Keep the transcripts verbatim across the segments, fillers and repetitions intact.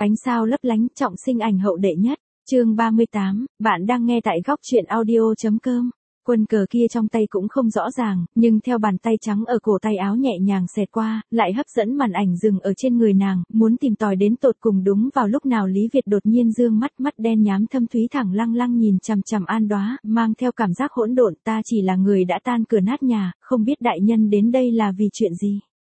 Ánh sao lấp lánh, trọng sinh ảnh hậu đệ nhất. Chương ba mươi tám, bạn đang nghe tại góc truyện audio chấm com. Quân cờ kia trong tay cũng không rõ ràng, nhưng theo bàn tay trắng ở cổ tay áo nhẹ nhàng xẹt qua, lại hấp dẫn màn ảnh dừng ở trên người nàng, muốn tìm tòi đến tột cùng. Đúng vào lúc nào Lý Việt đột nhiên dương mắt, mắt đen nhám thâm thúy thẳng lăng lăng nhìn chằm chằm An Đóa, mang theo cảm giác hỗn độn. Ta chỉ là người đã tan cửa nát nhà, không biết đại nhân đến đây là vì chuyện gì.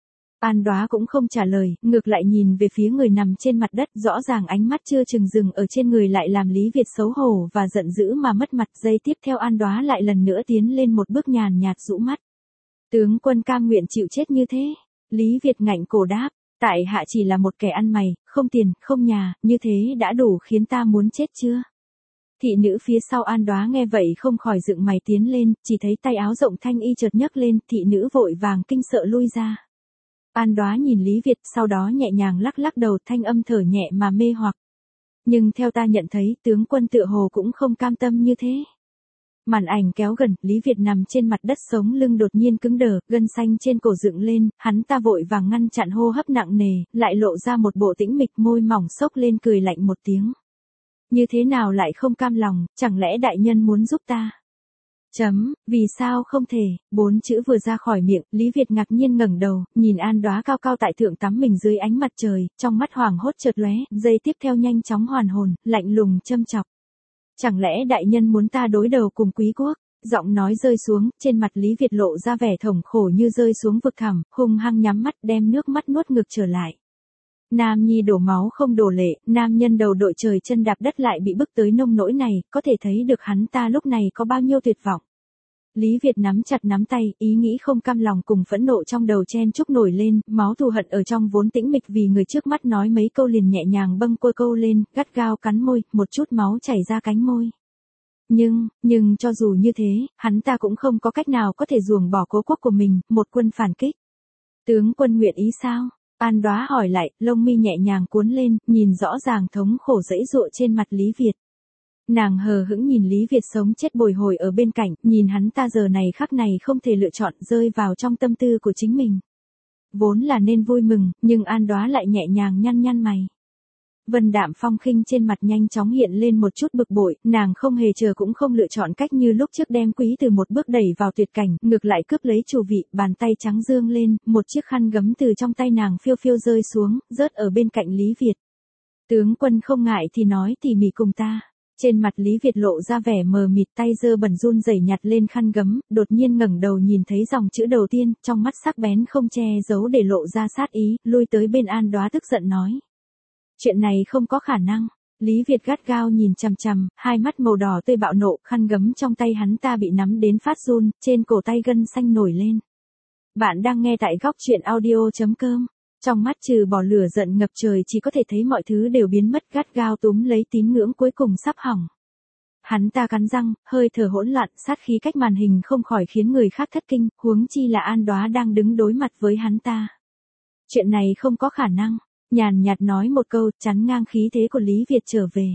An Đóa cũng không trả lời, ngược lại nhìn về phía người nằm trên mặt đất, rõ ràng ánh mắt chưa chừng dừng ở trên người lại làm Lý Việt xấu hổ và giận dữ mà mất mặt. Giây tiếp theo An Đóa lại lần nữa tiến lên một bước, nhàn nhạt rũ mắt. Tướng quân cam nguyện chịu chết như thế? Lý Việt ngạnh cổ đáp, tại hạ chỉ là một kẻ ăn mày, không tiền, không nhà, như thế đã đủ khiến ta muốn chết chưa? Thị nữ phía sau An Đóa nghe vậy không khỏi dựng mày tiến lên, chỉ thấy tay áo rộng thanh y chợt nhấc lên, thị nữ vội vàng kinh sợ lui ra. An Đóa nhìn Lý Việt, sau đó nhẹ nhàng lắc lắc đầu, thanh âm thở nhẹ mà mê hoặc. Nhưng theo ta nhận thấy, tướng quân tựa hồ cũng không cam tâm như thế. Màn ảnh kéo gần, Lý Việt nằm trên mặt đất, sống lưng đột nhiên cứng đờ, gân xanh trên cổ dựng lên, hắn ta vội vàng ngăn chặn hô hấp nặng nề, lại lộ ra một bộ tĩnh mịch, môi mỏng xốc lên cười lạnh một tiếng. Như thế nào lại không cam lòng, chẳng lẽ đại nhân muốn giúp ta? Chấm, vì sao không thể, bốn chữ vừa ra khỏi miệng, Lý Việt ngạc nhiên ngẩng đầu, nhìn An Đóa cao cao tại thượng tắm mình dưới ánh mặt trời, trong mắt hoảng hốt chợt lóe, giây tiếp theo nhanh chóng hoàn hồn, lạnh lùng châm chọc. Chẳng lẽ đại nhân muốn ta đối đầu cùng quý quốc? Giọng nói rơi xuống, trên mặt Lý Việt lộ ra vẻ thống khổ như rơi xuống vực thẳm, hung hăng nhắm mắt đem nước mắt nuốt ngược trở lại. Nam nhi đổ máu không đổ lệ, nam nhân đầu đội trời chân đạp đất lại bị bức tới nông nỗi này, có thể thấy được hắn ta lúc này có bao nhiêu tuyệt vọng. Lý Việt nắm chặt nắm tay, ý nghĩ không cam lòng cùng phẫn nộ trong đầu chen chúc nổi lên, máu thù hận ở trong vốn tĩnh mịch vì người trước mắt nói mấy câu liền nhẹ nhàng bâng quơ câu lên, gắt gao cắn môi, một chút máu chảy ra cánh môi. Nhưng, nhưng cho dù như thế, hắn ta cũng không có cách nào có thể ruồng bỏ cố quốc của mình, một quân phản kích. Tướng quân nguyện ý sao? An Đóa hỏi lại, lông mi nhẹ nhàng cuốn lên, nhìn rõ ràng thống khổ dẫy dụa trên mặt Lý Việt. Nàng hờ hững nhìn Lý Việt sống chết bồi hồi ở bên cạnh, nhìn hắn ta giờ này khắc này không thể lựa chọn, rơi vào trong tâm tư của chính mình. Vốn là nên vui mừng, nhưng An Đóa lại nhẹ nhàng nhăn nhăn mày. Vân đạm phong khinh trên mặt nhanh chóng hiện lên một chút bực bội, nàng không hề chờ cũng không lựa chọn cách như lúc trước đem Quý Từ một bước đẩy vào tuyệt cảnh, ngược lại cướp lấy chủ vị, bàn tay trắng dương lên, một chiếc khăn gấm từ trong tay nàng phiêu phiêu rơi xuống, rớt ở bên cạnh Lý Việt. Tướng quân không ngại thì nói tỉ mỉ cùng ta. Trên mặt Lý Việt lộ ra vẻ mờ mịt, tay giơ bẩn run rẩy nhặt lên khăn gấm, đột nhiên ngẩng đầu nhìn thấy dòng chữ đầu tiên, trong mắt sắc bén không che giấu để lộ ra sát ý, lui tới bên An Đóa tức giận nói. Chuyện này không có khả năng. Lý Việt gắt gao nhìn chằm chằm, hai mắt màu đỏ tươi bạo nộ, khăn gấm trong tay hắn ta bị nắm đến phát run, trên cổ tay gân xanh nổi lên. Bạn đang nghe tại góc truyện audio chấm com. Trong mắt trừ bỏ lửa giận ngập trời chỉ có thể thấy mọi thứ đều biến mất, gắt gao túm lấy tín ngưỡng cuối cùng sắp hỏng. Hắn ta cắn răng, hơi thở hỗn loạn, sát khí cách màn hình không khỏi khiến người khác thất kinh, huống chi là An Đóa đang đứng đối mặt với hắn ta. Chuyện này không có khả năng. Nhàn nhạt nói một câu, chắn ngang khí thế của Lý Việt trở về.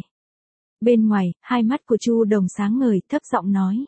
Bên ngoài, hai mắt của Chu Đồng sáng ngời, thấp giọng nói.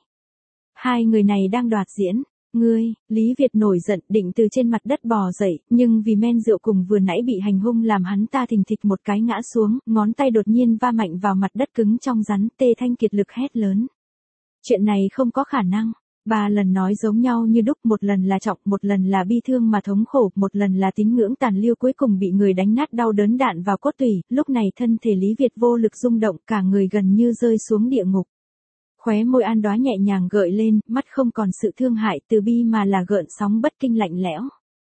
Hai người này đang đoạt diễn. Ngươi, Lý Việt nổi giận, định từ trên mặt đất bò dậy, nhưng vì men rượu cùng vừa nãy bị hành hung làm hắn ta thình thịch một cái ngã xuống, ngón tay đột nhiên va mạnh vào mặt đất cứng trong rắn, Tê Thanh kiệt lực hét lớn. Chuyện này không có khả năng. Ba lần nói giống nhau như đúc, một lần là trọng, một lần là bi thương mà thống khổ, một lần là tín ngưỡng tàn lưu cuối cùng bị người đánh nát đau đớn đạn vào cốt tủy, lúc này thân thể Lý Việt vô lực rung động, cả người gần như rơi xuống địa ngục. Khóe môi An Đóa nhẹ nhàng gợi lên, mắt không còn sự thương hại từ bi mà là gợn sóng bất kinh lạnh lẽo.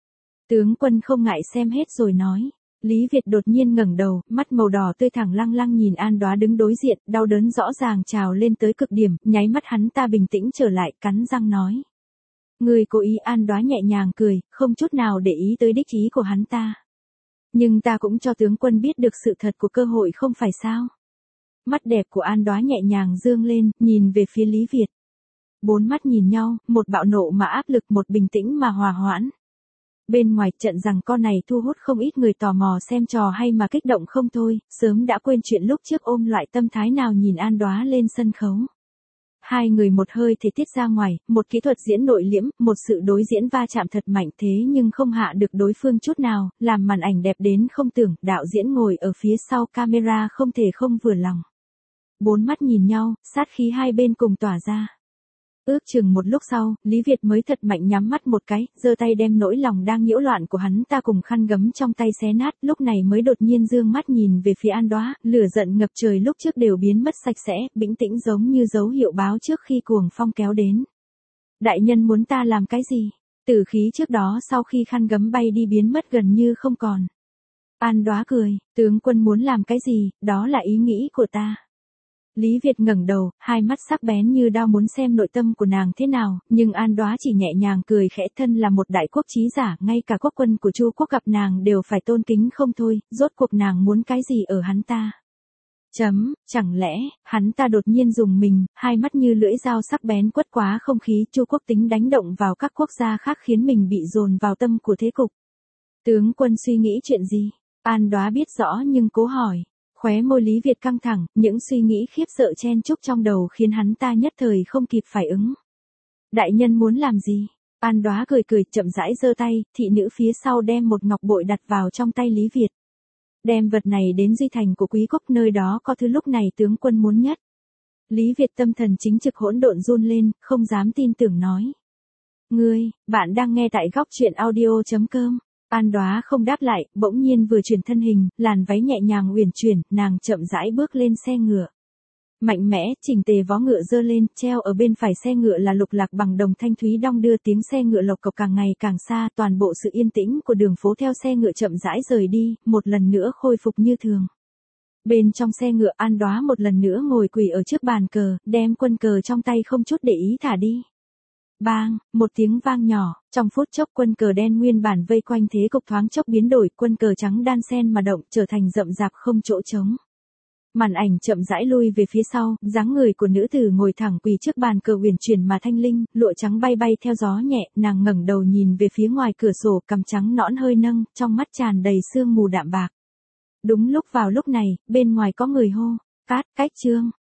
Tướng quân không ngại xem hết rồi nói. Lý Việt đột nhiên ngẩng đầu, mắt màu đỏ tươi thẳng lăng lăng nhìn An Đóa đứng đối diện, đau đớn rõ ràng trào lên tới cực điểm, nháy mắt hắn ta bình tĩnh trở lại, cắn răng nói. Người cố ý. An Đóa nhẹ nhàng cười, không chút nào để ý tới đích ý của hắn ta. Nhưng ta cũng cho tướng quân biết được sự thật của cơ hội không phải sao. Mắt đẹp của An Đóa nhẹ nhàng dương lên, nhìn về phía Lý Việt. Bốn mắt nhìn nhau, một bạo nộ mà áp lực, một bình tĩnh mà hòa hoãn. Bên ngoài trận giằng co này thu hút không ít người tò mò xem trò hay mà kích động không thôi, sớm đã quên chuyện lúc trước ôm loại tâm thái nào nhìn An Đóa lên sân khấu. hai người một hơi thể tiết ra ngoài, một kỹ thuật diễn nội liễm, một sự đối diễn va chạm thật mạnh thế nhưng không hạ được đối phương chút nào, làm màn ảnh đẹp đến không tưởng, đạo diễn ngồi ở phía sau camera không thể không vừa lòng. Bốn mắt nhìn nhau, sát khí hai bên cùng tỏa ra. Ước chừng một lúc sau, Lý Việt mới thật mạnh nhắm mắt một cái, giơ tay đem nỗi lòng đang nhiễu loạn của hắn ta cùng khăn gấm trong tay xé nát, lúc này mới đột nhiên dương mắt nhìn về phía An Đóa, lửa giận ngập trời lúc trước đều biến mất sạch sẽ, bĩnh tĩnh giống như dấu hiệu báo trước khi cuồng phong kéo đến. Đại nhân muốn ta làm cái gì? Tử khí trước đó sau khi khăn gấm bay đi biến mất gần như không còn. An Đóa cười, tướng quân muốn làm cái gì, đó là ý nghĩ của ta. Lý Việt ngẩng đầu, hai mắt sắc bén như đao muốn xem nội tâm của nàng thế nào, nhưng An Đóa chỉ nhẹ nhàng cười khẽ, thân là một đại quốc chí giả, ngay cả quốc quân của Chu quốc gặp nàng đều phải tôn kính không thôi, rốt cuộc nàng muốn cái gì ở hắn ta. Chấm, chẳng lẽ, hắn ta đột nhiên dùng mình, hai mắt như lưỡi dao sắc bén quất quá không khí, Chu quốc tính đánh động vào các quốc gia khác khiến mình bị dồn vào tâm của thế cục. Tướng quân suy nghĩ chuyện gì? An Đóa biết rõ nhưng cố hỏi. Khóe môi Lý Việt căng thẳng, những suy nghĩ khiếp sợ chen chúc trong đầu khiến hắn ta nhất thời không kịp phản ứng. Đại nhân muốn làm gì? An Đóa cười cười, chậm rãi giơ tay, thị nữ phía sau đem một ngọc bội đặt vào trong tay Lý Việt. Đem vật này đến Duy Thành của quý quốc, nơi đó có thứ lúc này tướng quân muốn nhất. Lý Việt tâm thần chính trực hỗn độn run lên, không dám tin tưởng nói. Ngươi, bạn đang nghe tại góc truyện audio chấm com. An Đóa không đáp lại, bỗng nhiên vừa chuyển thân hình, làn váy nhẹ nhàng uyển chuyển, nàng chậm rãi bước lên xe ngựa. Mạnh mẽ, chỉnh tề vó ngựa giơ lên, treo ở bên phải xe ngựa là lục lạc bằng đồng thanh thúy đong đưa, tiếng xe ngựa lộc cộc càng ngày càng xa, toàn bộ sự yên tĩnh của đường phố theo xe ngựa chậm rãi rời đi, một lần nữa khôi phục như thường. Bên trong xe ngựa, An Đóa một lần nữa ngồi quỳ ở trước bàn cờ, đem quân cờ trong tay không chút để ý thả đi. Bang, một tiếng vang nhỏ, trong phút chốc quân cờ đen nguyên bản vây quanh thế cục thoáng chốc biến đổi, quân cờ trắng đan xen mà động, trở thành rậm rạp không chỗ trống. Màn ảnh chậm rãi lui về phía sau, dáng người của nữ tử ngồi thẳng quỳ trước bàn cờ uyển chuyển mà thanh linh, lụa trắng bay bay theo gió nhẹ, nàng ngẩng đầu nhìn về phía ngoài cửa sổ, cằm trắng nõn hơi nâng, trong mắt tràn đầy sương mù đạm bạc. Đúng lúc vào lúc này, bên ngoài có người hô, cát, cách trương.